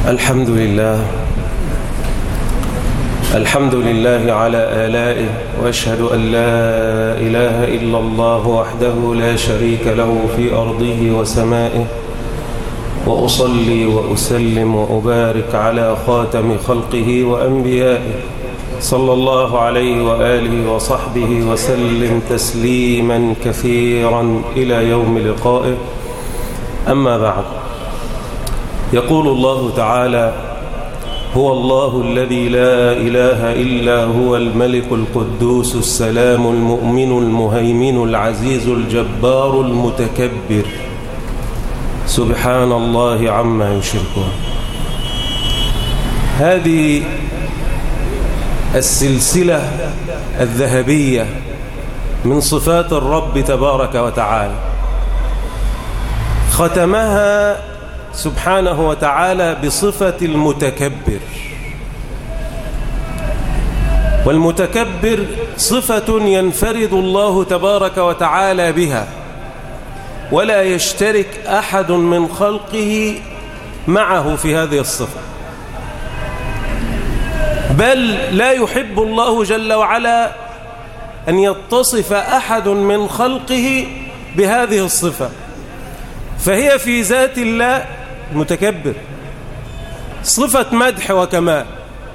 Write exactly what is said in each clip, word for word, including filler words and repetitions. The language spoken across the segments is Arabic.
الحمد لله الحمد لله على آلائه، وأشهد أن لا إله إلا الله وحده لا شريك له في أرضه وسمائه، وأصلي وأسلم وأبارك على خاتم خلقه وأنبيائه صلى الله عليه وآله وصحبه وسلم تسليما كثيرا إلى يوم لقائه. أما بعد، يقول الله تعالى: هو الله الذي لا إله إلا هو الملك القدوس السلام المؤمن المهيمن العزيز الجبار المتكبر، سبحان الله عما يشركون. هذه السلسلة الذهبية من صفات الرب تبارك وتعالى ختمها سبحانه وتعالى بصفة المتكبر. والمتكبر صفة ينفرد الله تبارك وتعالى بها، ولا يشترك أحد من خلقه معه في هذه الصفة، بل لا يحب الله جل وعلا أن يتصف أحد من خلقه بهذه الصفة، فهي في ذات الله المتكبر صفة مدح وكمال،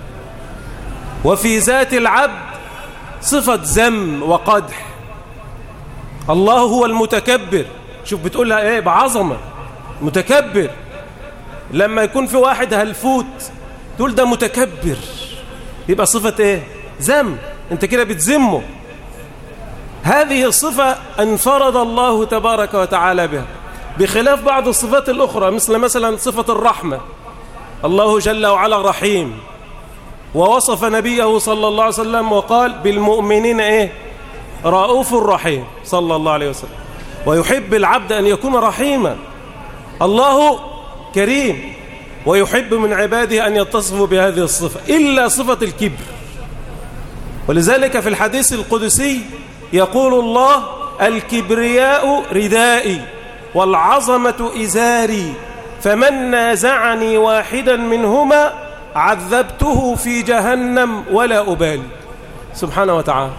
وفي ذات العبد صفة ذم وقدح. الله هو المتكبر، شوف بتقولها ايه بعظمة، متكبر. لما يكون في واحد هلفوت تقول ده متكبر، يبقى صفة ايه؟ ذم، انت كده بتذمه. هذه الصفة انفرد الله تبارك وتعالى بها، بخلاف بعض الصفات الأخرى، مثل مثلا صفة الرحمة. الله جل وعلا رحيم، ووصف نبيه صلى الله عليه وسلم وقال: بالمؤمنين ايه؟ رؤوف رحيم، صلى الله عليه وسلم. ويحب العبد أن يكون رحيما. الله كريم، ويحب من عباده أن يتصفوا بهذه الصفة، إلا صفة الكبر. ولذلك في الحديث القدسي يقول الله: الكبرياء ردائي والعظمة إزاري، فمن نازعني واحدا منهما عذبته في جهنم ولا أبالي. سبحانه وتعالى.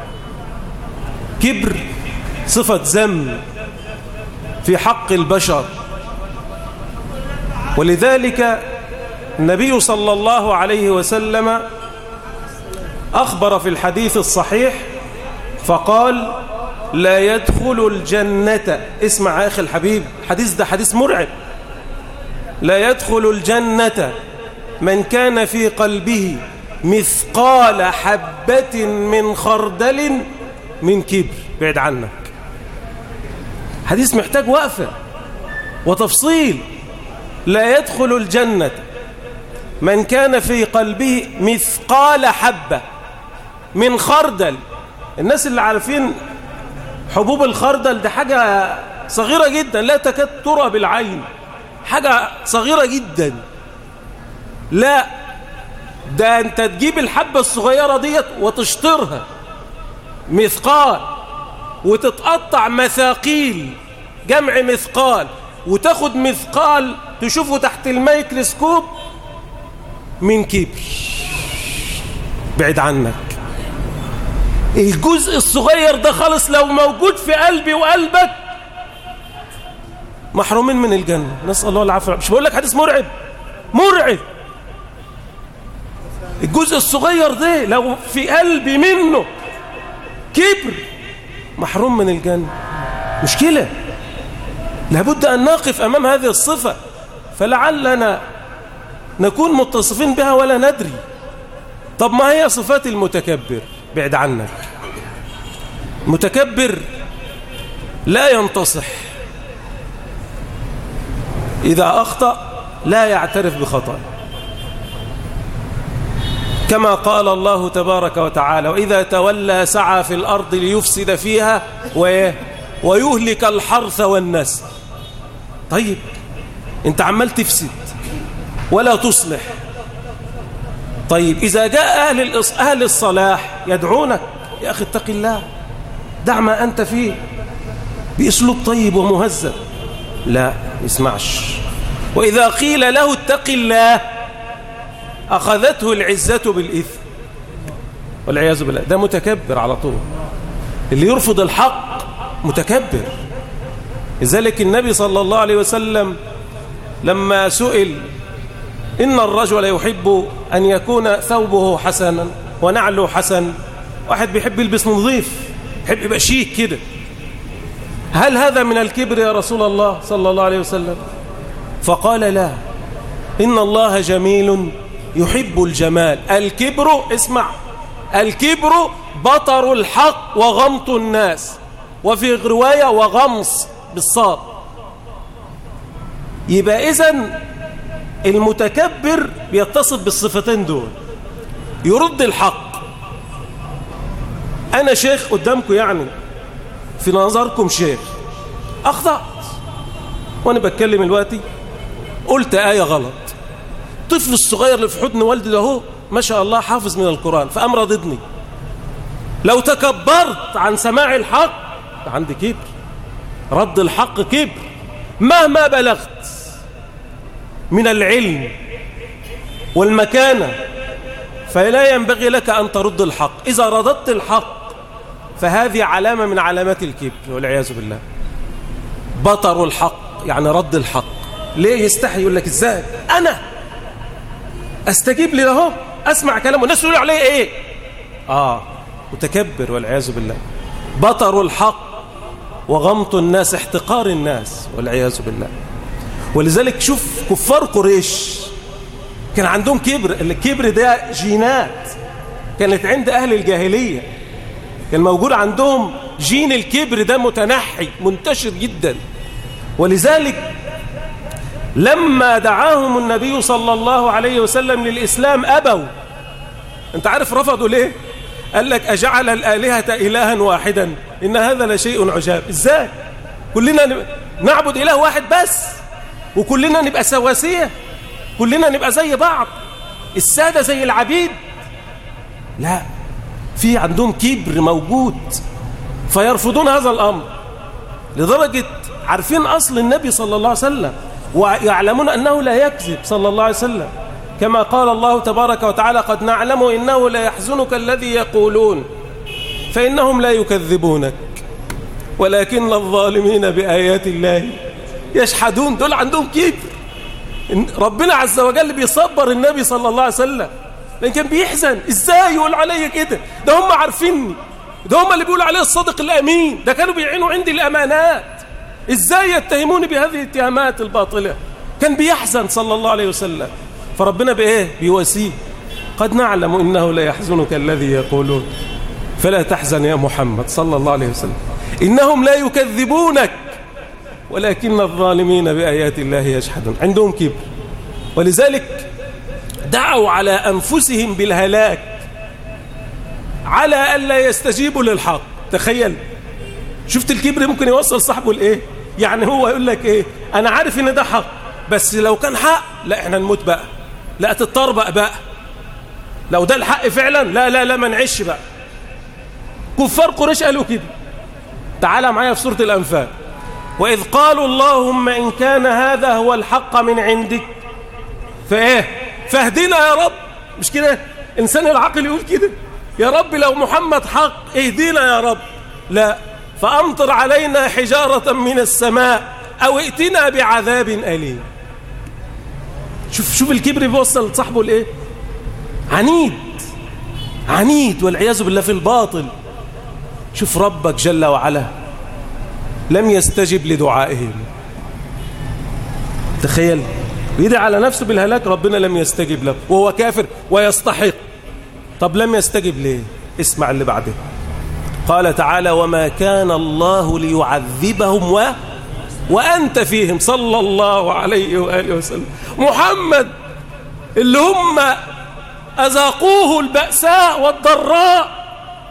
كبر صفة ذم في حق البشر. ولذلك النبي صلى الله عليه وسلم أخبر في الحديث الصحيح فقال: لا يدخل الجنة، اسمع يا أخي الحبيب، الحديث ده حديث مرعب. لا يدخل الجنة من كان في قلبه مثقال حبة من خردل من كبر. بعد عنك، حديث محتاج وقفة وتفصيل. لا يدخل الجنة من كان في قلبه مثقال حبة من خردل. الناس اللي عارفين حبوب الخردل ده حاجة صغيرة جدا، لا تكاد ترى بالعين، حاجة صغيرة جدا. لا، ده انت تجيب الحبة الصغيرة ديت وتشطرها مثقال، وتتقطع مثاقيل، جمع مثقال، وتاخد مثقال تشوفه تحت الميكروسكوب من كبر. بعد عنك. الجزء الصغير ده خالص لو موجود في قلبي وقلبك محرومين من الجنة، نسأل الله العافية. مش بقول لك حديث مرعب؟ مرعب. الجزء الصغير ده لو في قلبي منه كبر محروم من الجنة. مشكلة. لابد أن نقف أمام هذه الصفة، فلعلنا نكون متصفين بها ولا ندري. طب ما هي صفات المتكبر؟ بعد عنك. متكبر لا ينتصح، إذا أخطأ لا يعترف بخطأ، كما قال الله تبارك وتعالى: وإذا تولى سعى في الأرض ليفسد فيها ويهلك الحرث والنسل. طيب أنت عمال تفسد ولا تصلح. طيب إذا جاء أهل, أهل الصلاح يدعونك: يا أخي اتق الله، دع ما أنت فيه، بأسلوب طيب ومهذب. لا يسمعش، وإذا قيل له اتق الله أخذته العزة بالإثم والعياذ بالله. ده متكبر على طول، اللي يرفض الحق متكبر. لذلك النبي صلى الله عليه وسلم لما سئل إن الرجل يحب أن يكون ثوبه حسنا ونعله حسن، واحد بيحب يلبس نظيف، يحب يبقى شيك كده، هل هذا من الكبر يا رسول الله صلى الله عليه وسلم؟ فقال لا، إن الله جميل يحب الجمال. الكبر، اسمع، الكبر بطر الحق وغمط الناس، وفي رواية وغمص بالصاد. يبقى إذن المتكبر بيتصف بالصفتين دول، يرد الحق. أنا شيخ قدامكم، يعني في نظركم شيخ، أخطأت وأنا بتكلم الوقتي قلت آية غلط، طفل الصغير اللي في حضن والدي ده هو ما شاء الله حافظ من القرآن، فأم رددني. لو تكبرت عن سماع الحق عندي كبر. رد الحق كبر، مهما بلغت من العلم والمكانة فلا ينبغي لك أن ترد الحق. إذا رددت الحق فهذه علامة من علامات الكبر والعياذ بالله. بطر الحق يعني رد الحق. ليه يستحي؟ يقول لك ازاي أنا أستجيب لي له، أسمع كلامه، الناس يقولوا عليه إيه؟ آه متكبر والعياذ بالله. بطر الحق وغمط الناس، احتقار الناس والعياذ بالله. ولذلك شوف كفار قريش كان عندهم كبر. الكبر ده جينات كانت عند أهل الجاهلية، كان موجود عندهم جين الكبر ده متنحي منتشر جدا. ولذلك لما دعاهم النبي صلى الله عليه وسلم للإسلام أبوا. أنت عارف رفضوا ليه؟ قال لك أجعل الآلهة إلها واحدا إن هذا لشيء عجاب. إزاي كلنا نعبد إله واحد بس وكلنا نبقى سواسية، كلنا نبقى زي بعض، السادة زي العبيد؟ لا، في عندهم كبر موجود فيرفضون هذا الأمر. لدرجة عارفين أصل النبي صلى الله عليه وسلم ويعلمون أنه لا يكذب صلى الله عليه وسلم، كما قال الله تبارك وتعالى قد نعلم إنه لا يحزنك الذي يقولون فإنهم لا يكذبونك ولكن الظالمين بآيات الله يشحدون. دول عندهم كبر. ربنا عز وجل بيصبر النبي صلى الله عليه وسلم لأن كان بيحزن. إزاي يقول علي كده؟ ده هم عارفيني، ده هم اللي بيقولوا عليه الصادق الأمين، ده كانوا بيعينوا عندي الأمانات، إزاي يتهموني بهذه الاتهامات الباطلة؟ كان بيحزن صلى الله عليه وسلم. فربنا بإيه؟ بيواسيه قد نعلم إنه لا يحزنك الذي يقولون فلا تحزن يا محمد صلى الله عليه وسلم إنهم لا يكذبونك ولكن الظالمين بآيات الله يجحدون. عندهم كبر. ولذلك دعوا على أنفسهم بالهلاك على ألا يستجيبوا للحق. تخيل، شفت الكبر ممكن يوصل صاحبه لإيه؟ يعني هو يقول لك إيه؟ أنا عارف إن ده حق، بس لو كان حق لا إحنا نموت بقى، لا تتطربق بقى، لو ده الحق فعلا لا لا لا ما نعيش بقى. كفار قريش قالوا كده. تعال معايا في سورة الأنفال. وإذ قالوا اللهم إن كان هذا هو الحق من عندك فإيه فاهدنا يا رب. مش كده إنسان العقل يقول كده؟ يا رب لو محمد حق اهدينا يا رب. لا، فأمطر علينا حجارة من السماء أو ائتنا بعذاب أليم. شوف شوف الكبر بيوصل لصاحبه لإيه؟ عنيد عنيد والعياذ بالله في الباطل. شوف ربك جل وعلا لم يستجب لدعائهم. تخيل، يدعي على نفسه بالهلاك، ربنا لم يستجب له وهو كافر ويستحق. طب لم يستجب ليه؟ اسمع اللي بعده. قال تعالى وما كان الله ليعذبهم و... وأنت فيهم صلى الله عليه وآله وسلم. محمد اللي هم أذاقوه البأساء والضراء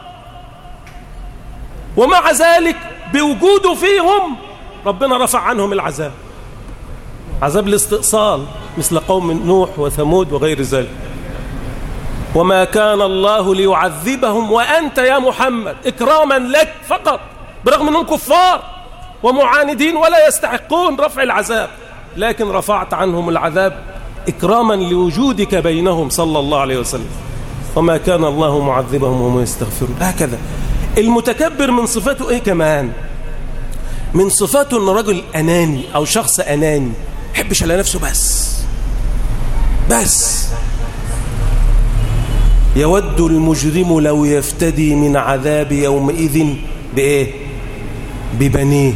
ومع ذلك بوجوده فيهم ربنا رفع عنهم العذاب، عذاب الاستئصال مثل قوم نوح وثمود وغير ذلك. وما كان الله ليعذبهم وأنت يا محمد إكراما لك فقط، برغم أنهم كفار ومعاندين ولا يستحقون رفع العذاب، لكن رفعت عنهم العذاب إكراما لوجودك بينهم صلى الله عليه وسلم. وما كان الله معذبهم وهم يستغفرون. هكذا المتكبر من صفاته إيه كمان؟ من صفاته أنه رجل أناني أو شخص أناني، يحبش على نفسه بس بس. يود المجرم لو يفتدي من عذاب يومئذ بإيه؟ ببنيه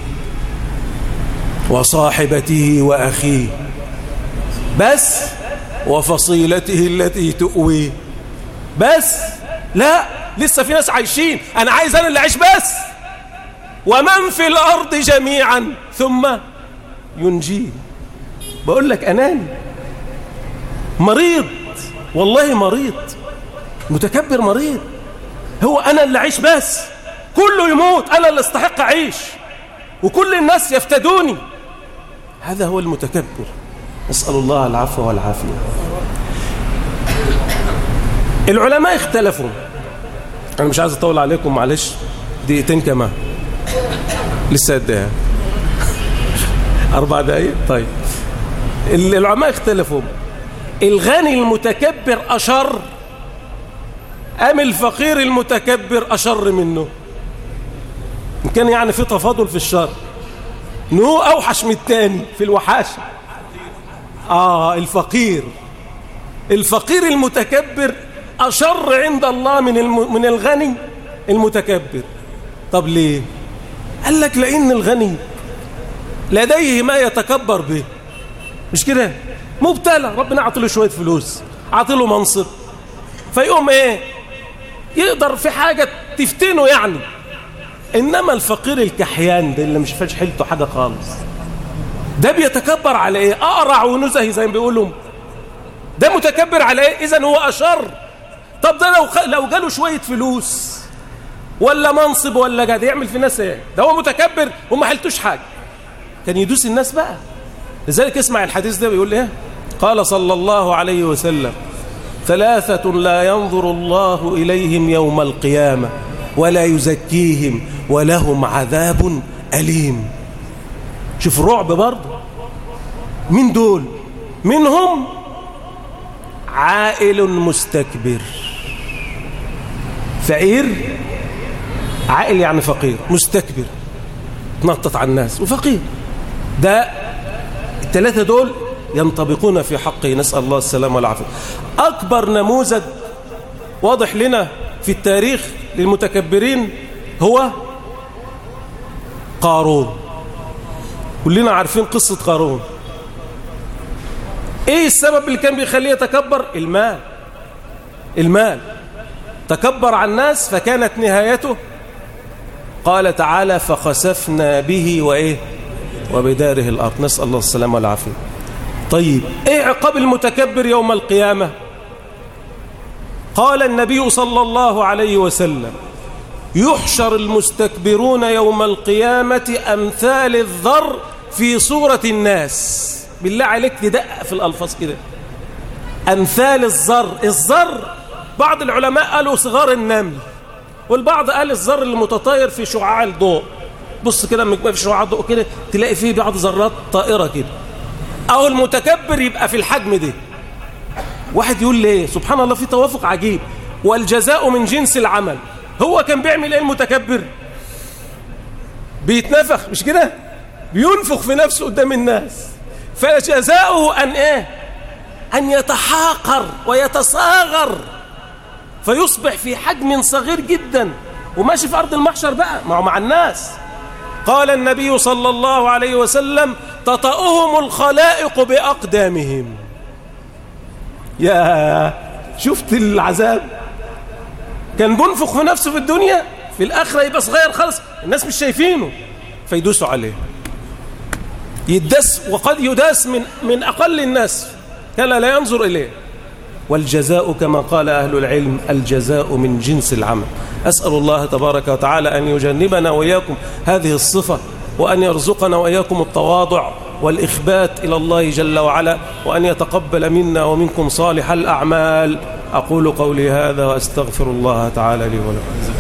وصاحبته وأخيه بس وفصيلته التي تؤويه بس. لا، لسه في ناس عايشين. أنا عايز أنا اللي أعيش بس. ومن في الأرض جميعا ثم ينجيه. بقول لك أناني، مريض، والله مريض، متكبر مريض. هو أنا اللي أعيش بس، كله يموت، أنا اللي استحق أعيش، وكل الناس يفتدوني. هذا هو المتكبر. نسأل الله العفو والعافية. العلماء اختلفوا. أنا مش عايز أطول عليكم، معلش دقيقتين كمان، لسه قدها أربع دقايق. طيب، العلماء اختلفوا، الغني المتكبر أشر أم الفقير المتكبر أشر منه؟ إن كان يعني في تفاضل في الشر، نو أوحش من التاني في الوحاشة. آه الفقير الفقير المتكبر أشر عند الله من الم... من الغني المتكبر. طب ليه؟ قال لك لأن الغني لديه ما يتكبر به، مش كده؟ مبتلى، ربنا عطله شوية فلوس، عطله منصب، فيقوم ايه؟ يقدر في حاجة تفتنه يعني. إنما الفقير الكحيان ده اللي مش فاش حيلته حاجة خالص، ده بيتكبر على ايه؟ أقرع ونزهي زي ما بيقولوا. ده متكبر على ايه؟ إذن هو أشر. طب ده لو خ... لو جاله شوية فلوس ولا منصب ولا جاد يعمل في الناس ايه؟ ده هو متكبر وما حلتوش حاجة، كان يدوس الناس بقى. لذلك اسمع الحديث ده بيقول ايه؟ قال صلى الله عليه وسلم: ثلاثة لا ينظر الله إليهم يوم القيامة ولا يزكيهم ولهم عذاب أليم. شوف الرعب برضه. من دول؟ منهم عائل مستكبر. فقير، عائل يعني فقير، مستكبر تنطط على الناس، وفقير. ده الثلاثة دول ينطبقون في حقه، نسأل الله السلامة والعافية. أكبر نموذج واضح لنا في التاريخ للمتكبرين هو قارون. كلنا عارفين قصة قارون. ايه السبب اللي كان بيخليه يتكبر؟ المال. المال تكبر على الناس فكانت نهايته، قال تعالى: فخسفنا به وإيه وبداره الأرض. نسأل الله السلامة والعافية. طيب ايه عقاب المتكبر يوم القيامة؟ قال النبي صلى الله عليه وسلم: يحشر المستكبرون يوم القيامة أمثال الذر في صورة الناس. بالله عليك تدقق في الألفاظ كده. أمثال الذر. الذر بعض العلماء قالوا صغار النمل، والبعض قال الذر المتطاير في شعاع الضوء. بص كده لما يبقى في شعاع الضوء كده تلاقي فيه بعض ذرات طائرة كده. أو المتكبر يبقى في الحجم ده. واحد يقول ليه؟ سبحان الله، في توافق عجيب. والجزاء من جنس العمل. هو كان بيعمل ايه المتكبر؟ بيتنفخ، مش كده؟ بينفخ في نفسه قدام الناس. فجزاؤه أن ايه؟ أن يتحاقر ويتصاغر فيصبح في حجم صغير جدا، وماشي في أرض المحشر بقى مع مع الناس. قال النبي صلى الله عليه وسلم: تطأهم الخلائق بأقدامهم. يا شفت العذاب؟ كان بينفخ في نفسه في الدنيا، في الآخرة يبقى صغير خالص، الناس مش شايفينه، فيدوسوا عليه، يدس، وقد يداس من من أقل الناس كان لا ينظر إليه. والجزاء كما قال أهل العلم: الجزاء من جنس العمل. أسأل الله تبارك وتعالى أن يجنبنا وإياكم هذه الصفة، وأن يرزقنا وإياكم التواضع والإخبات إلى الله جل وعلا، وأن يتقبل منا ومنكم صالح الأعمال. أقول قولي هذا وأستغفر الله تعالى لي ولكم.